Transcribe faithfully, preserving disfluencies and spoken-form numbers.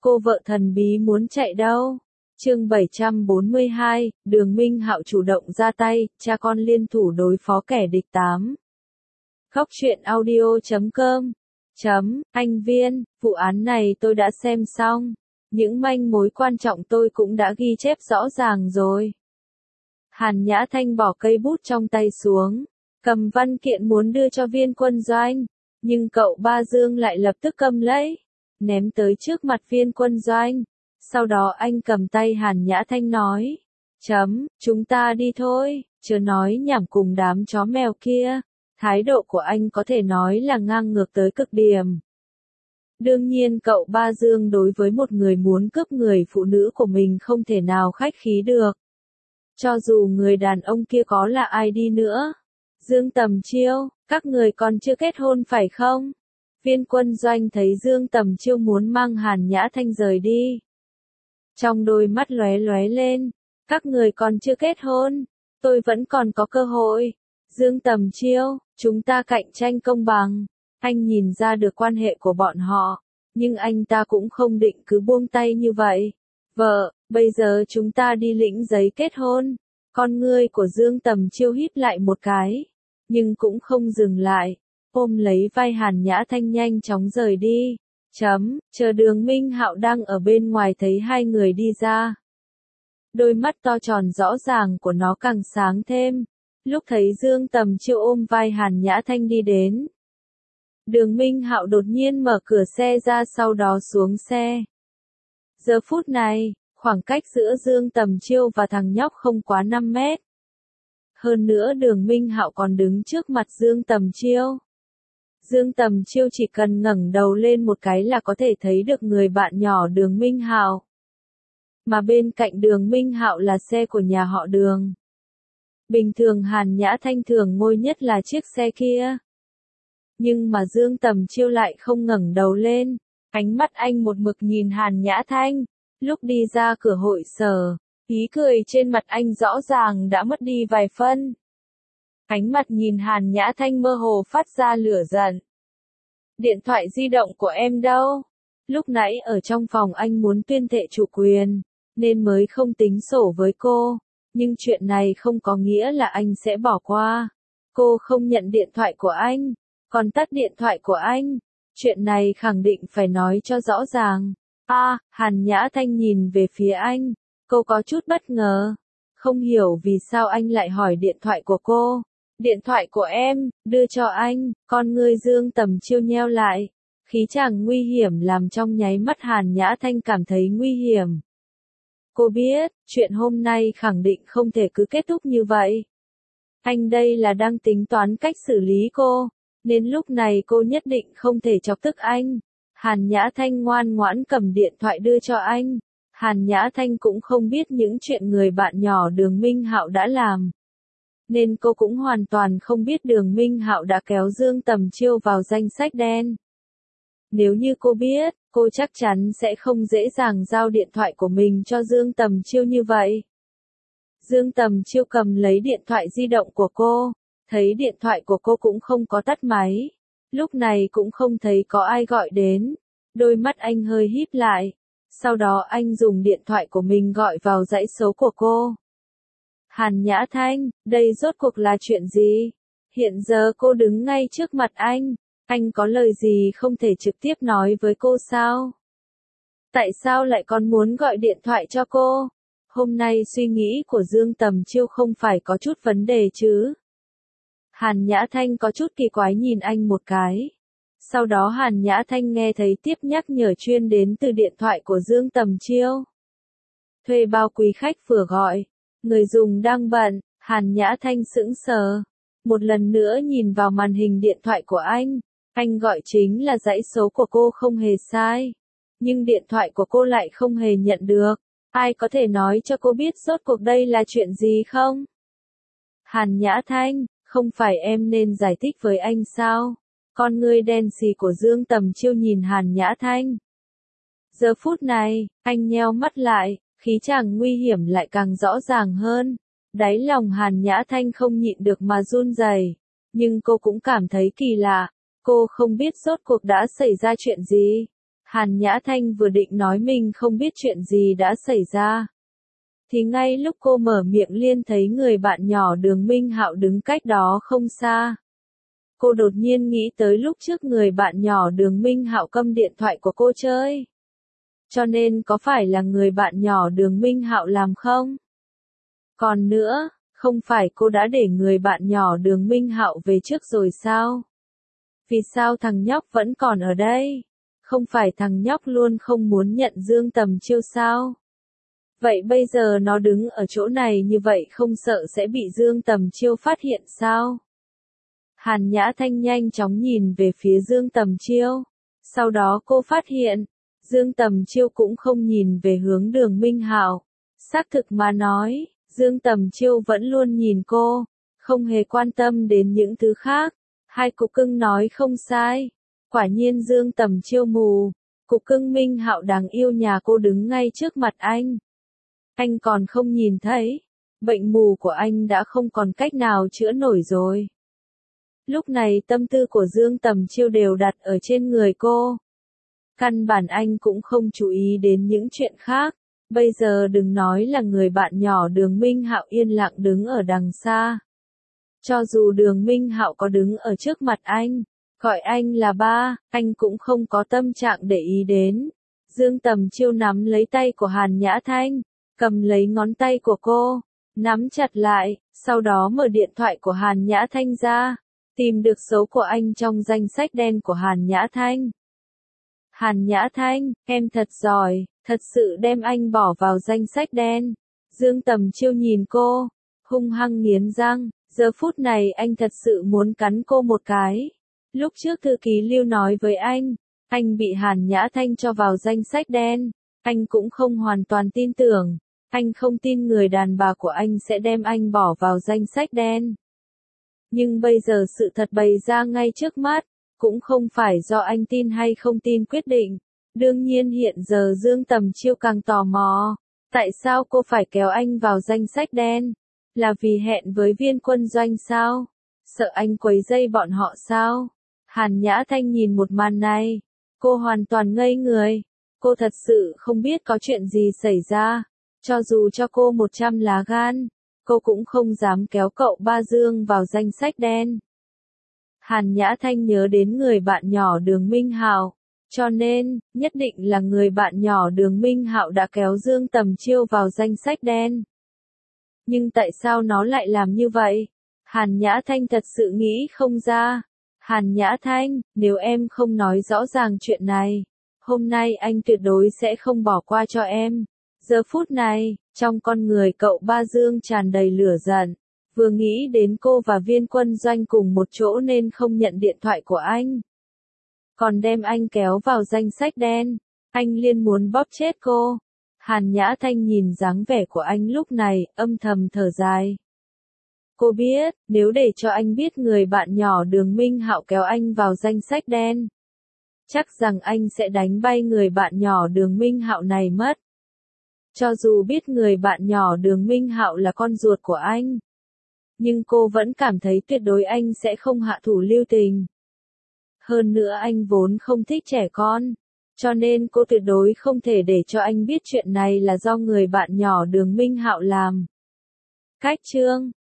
Cô vợ thần bí muốn chạy đâu? Chương bảy trăm bốn mươi hai, Đường Minh Hạo chủ động ra tay, cha con liên thủ đối phó kẻ địch tám. Khóc chuyện audio chấm com. Chấm, anh Viên, vụ án này tôi đã xem xong. Những manh mối quan trọng tôi cũng đã ghi chép rõ ràng rồi. Hàn Nhã Thanh bỏ cây bút trong tay xuống, cầm văn kiện muốn đưa cho Viên Quân Doanh, nhưng cậu Ba Dương lại lập tức cầm lấy, ném tới trước mặt Viên Quân Doanh. Sau đó anh cầm tay Hàn Nhã Thanh nói, chấm, chúng ta đi thôi, chớ nói nhảm cùng đám chó mèo kia. Thái độ của anh có thể nói là ngang ngược tới cực điểm. Đương nhiên cậu Ba Dương đối với một người muốn cướp người phụ nữ của mình không thể nào khách khí được. Cho dù người đàn ông kia có là ai đi nữa. Dương Tầm Chiêu, các người còn chưa kết hôn phải không? Viên Quân Doanh thấy Dương Tầm Chiêu muốn mang Hàn Nhã Thanh rời đi. Trong đôi mắt lóe lóe lên, các người còn chưa kết hôn, tôi vẫn còn có cơ hội. Dương Tầm Chiêu, chúng ta cạnh tranh công bằng. Anh nhìn ra được quan hệ của bọn họ, nhưng anh ta cũng không định cứ buông tay như vậy. Vợ, bây giờ chúng ta đi lĩnh giấy kết hôn. Con ngươi của Dương Tầm Chiêu hít lại một cái, nhưng cũng không dừng lại, ôm lấy vai Hàn Nhã Thanh nhanh chóng rời đi. Chấm, chờ Đường Minh Hạo đang ở bên ngoài thấy hai người đi ra. Đôi mắt to tròn rõ ràng của nó càng sáng thêm, lúc thấy Dương Tầm Chiêu ôm vai Hàn Nhã Thanh đi đến. Đường Minh Hạo đột nhiên mở cửa xe ra sau đó xuống xe. Giờ phút này, khoảng cách giữa Dương Tầm Chiêu và thằng nhóc không quá năm mét. Hơn nữa Đường Minh Hạo còn đứng trước mặt Dương Tầm Chiêu. Dương Tầm Chiêu chỉ cần ngẩng đầu lên một cái là có thể thấy được người bạn nhỏ Đường Minh Hạo. Mà bên cạnh Đường Minh Hạo là xe của nhà họ Đường. Bình thường Hàn Nhã Thanh thường ngồi nhất là chiếc xe kia. Nhưng mà Dương Tầm Chiêu lại không ngẩng đầu lên, ánh mắt anh một mực nhìn Hàn Nhã Thanh. Lúc đi ra cửa hội sở, ý cười trên mặt anh rõ ràng đã mất đi vài phân. Ánh mặt nhìn Hàn Nhã Thanh mơ hồ phát ra lửa giận. Điện thoại di động của em đâu? Lúc nãy ở trong phòng anh muốn tuyên thệ chủ quyền, nên mới không tính sổ với cô. Nhưng chuyện này không có nghĩa là anh sẽ bỏ qua. Cô không nhận điện thoại của anh, còn tắt điện thoại của anh. Chuyện này khẳng định phải nói cho rõ ràng. A, à, Hàn Nhã Thanh nhìn về phía anh. Cô có chút bất ngờ. Không hiểu vì sao anh lại hỏi điện thoại của cô. Điện thoại của em, đưa cho anh. Con ngươi Dương Tầm Chiêu nheo lại. Khí chàng nguy hiểm làm trong nháy mắt Hàn Nhã Thanh cảm thấy nguy hiểm. Cô biết, chuyện hôm nay khẳng định không thể cứ kết thúc như vậy. Anh đây là đang tính toán cách xử lý cô, nên lúc này cô nhất định không thể chọc tức anh. Hàn Nhã Thanh ngoan ngoãn cầm điện thoại đưa cho anh. Hàn Nhã Thanh cũng không biết những chuyện người bạn nhỏ Đường Minh Hạo đã làm. Nên cô cũng hoàn toàn không biết Đường Minh Hạo đã kéo Dương Tầm Chiêu vào danh sách đen. Nếu như cô biết, cô chắc chắn sẽ không dễ dàng giao điện thoại của mình cho Dương Tầm Chiêu như vậy. Dương Tầm Chiêu cầm lấy điện thoại di động của cô, thấy điện thoại của cô cũng không có tắt máy. Lúc này cũng không thấy có ai gọi đến. Đôi mắt anh hơi híp lại. Sau đó anh dùng điện thoại của mình gọi vào dãy số của cô. Hàn Nhã Thanh, đây rốt cuộc là chuyện gì? Hiện giờ cô đứng ngay trước mặt anh. Anh có lời gì không thể trực tiếp nói với cô sao? Tại sao lại còn muốn gọi điện thoại cho cô? Hôm nay suy nghĩ của Dương Tầm Chiêu không phải có chút vấn đề chứ? Hàn Nhã Thanh có chút kỳ quái nhìn anh một cái. Sau đó Hàn Nhã Thanh nghe thấy tiếp nhắc nhở chuyên đến từ điện thoại của Dương Tầm Chiêu. Thuê bao quý khách vừa gọi. Người dùng đang bận. Hàn Nhã Thanh sững sờ. Một lần nữa nhìn vào màn hình điện thoại của anh. Anh gọi chính là dãy số của cô không hề sai. Nhưng điện thoại của cô lại không hề nhận được. Ai có thể nói cho cô biết rốt cuộc đây là chuyện gì không? Hàn Nhã Thanh, không phải em nên giải thích với anh sao? Con ngươi đen xì của Dương Tầm Chiêu nhìn Hàn Nhã Thanh. Giờ phút này, anh nheo mắt lại, khí chàng nguy hiểm lại càng rõ ràng hơn. Đáy lòng Hàn Nhã Thanh không nhịn được mà run rẩy. Nhưng cô cũng cảm thấy kỳ lạ. Cô không biết rốt cuộc đã xảy ra chuyện gì. Hàn Nhã Thanh vừa định nói mình không biết chuyện gì đã xảy ra. Thì ngay lúc cô mở miệng liền thấy người bạn nhỏ Đường Minh Hạo đứng cách đó không xa. Cô đột nhiên nghĩ tới lúc trước người bạn nhỏ Đường Minh Hạo câm điện thoại của cô chơi. Cho nên có phải là người bạn nhỏ Đường Minh Hạo làm không? Còn nữa, không phải cô đã để người bạn nhỏ Đường Minh Hạo về trước rồi sao? Vì sao thằng nhóc vẫn còn ở đây? Không phải thằng nhóc luôn không muốn nhận Dương Tầm Chiêu sao? Vậy bây giờ nó đứng ở chỗ này như vậy không sợ sẽ bị Dương Tầm Chiêu phát hiện sao? Hàn Nhã Thanh nhanh chóng nhìn về phía Dương Tầm Chiêu. Sau đó cô phát hiện, Dương Tầm Chiêu cũng không nhìn về hướng Đường Minh Hạo. Xác thực mà nói, Dương Tầm Chiêu vẫn luôn nhìn cô, không hề quan tâm đến những thứ khác. Hai cục cưng nói không sai. Quả nhiên Dương Tầm Chiêu mù. Cục cưng Minh Hạo đáng yêu nhà cô đứng ngay trước mặt anh. Anh còn không nhìn thấy. Bệnh mù của anh đã không còn cách nào chữa nổi rồi. Lúc này tâm tư của Dương Tầm Chiêu đều đặt ở trên người cô. Căn bản anh cũng không chú ý đến những chuyện khác. Bây giờ đừng nói là người bạn nhỏ Đường Minh Hạo yên lặng đứng ở đằng xa. Cho dù Đường Minh Hạo có đứng ở trước mặt anh, gọi anh là ba, anh cũng không có tâm trạng để ý đến. Dương Tầm Chiêu nắm lấy tay của Hàn Nhã Thanh, cầm lấy ngón tay của cô, nắm chặt lại, sau đó mở điện thoại của Hàn Nhã Thanh ra, tìm được số của anh trong danh sách đen của Hàn Nhã Thanh. Hàn Nhã Thanh, em thật giỏi, thật sự đem anh bỏ vào danh sách đen. Dương Tầm Chiêu nhìn cô, hung hăng nghiến răng, giờ phút này anh thật sự muốn cắn cô một cái. Lúc trước thư ký Lưu nói với anh, anh bị Hàn Nhã Thanh cho vào danh sách đen, anh cũng không hoàn toàn tin tưởng, anh không tin người đàn bà của anh sẽ đem anh bỏ vào danh sách đen. Nhưng bây giờ sự thật bày ra ngay trước mắt, cũng không phải do anh tin hay không tin quyết định. Đương nhiên hiện giờ Dương Tầm Chiêu càng tò mò, tại sao cô phải kéo anh vào danh sách đen? Là vì hẹn với Viên Quân Doanh sao? Sợ anh quấy rầy bọn họ sao? Hàn Nhã Thanh nhìn một màn này, cô hoàn toàn ngây người. Cô thật sự không biết có chuyện gì xảy ra. Cho dù cho cô một trăm lá gan, cô cũng không dám kéo cậu ba Dương vào danh sách đen. Hàn Nhã Thanh nhớ đến người bạn nhỏ Đường Minh Hạo, cho nên, nhất định là người bạn nhỏ Đường Minh Hạo đã kéo Dương Tầm Chiêu vào danh sách đen. Nhưng tại sao nó lại làm như vậy? Hàn Nhã Thanh thật sự nghĩ không ra. Hàn Nhã Thanh, nếu em không nói rõ ràng chuyện này, hôm nay anh tuyệt đối sẽ không bỏ qua cho em. Giờ phút này, trong con người cậu ba Dương tràn đầy lửa giận. Vừa nghĩ đến cô và Viên Quân Doanh cùng một chỗ nên không nhận điện thoại của anh. Còn đem anh kéo vào danh sách đen, anh liền muốn bóp chết cô. Hàn Nhã Thanh nhìn dáng vẻ của anh lúc này, âm thầm thở dài. Cô biết, nếu để cho anh biết người bạn nhỏ Đường Minh Hạo kéo anh vào danh sách đen, chắc rằng anh sẽ đánh bay người bạn nhỏ Đường Minh Hạo này mất. Cho dù biết người bạn nhỏ Đường Minh Hạo là con ruột của anh, nhưng cô vẫn cảm thấy tuyệt đối anh sẽ không hạ thủ lưu tình. Hơn nữa anh vốn không thích trẻ con, cho nên cô tuyệt đối không thể để cho anh biết chuyện này là do người bạn nhỏ Đường Minh Hạo làm. Cách chương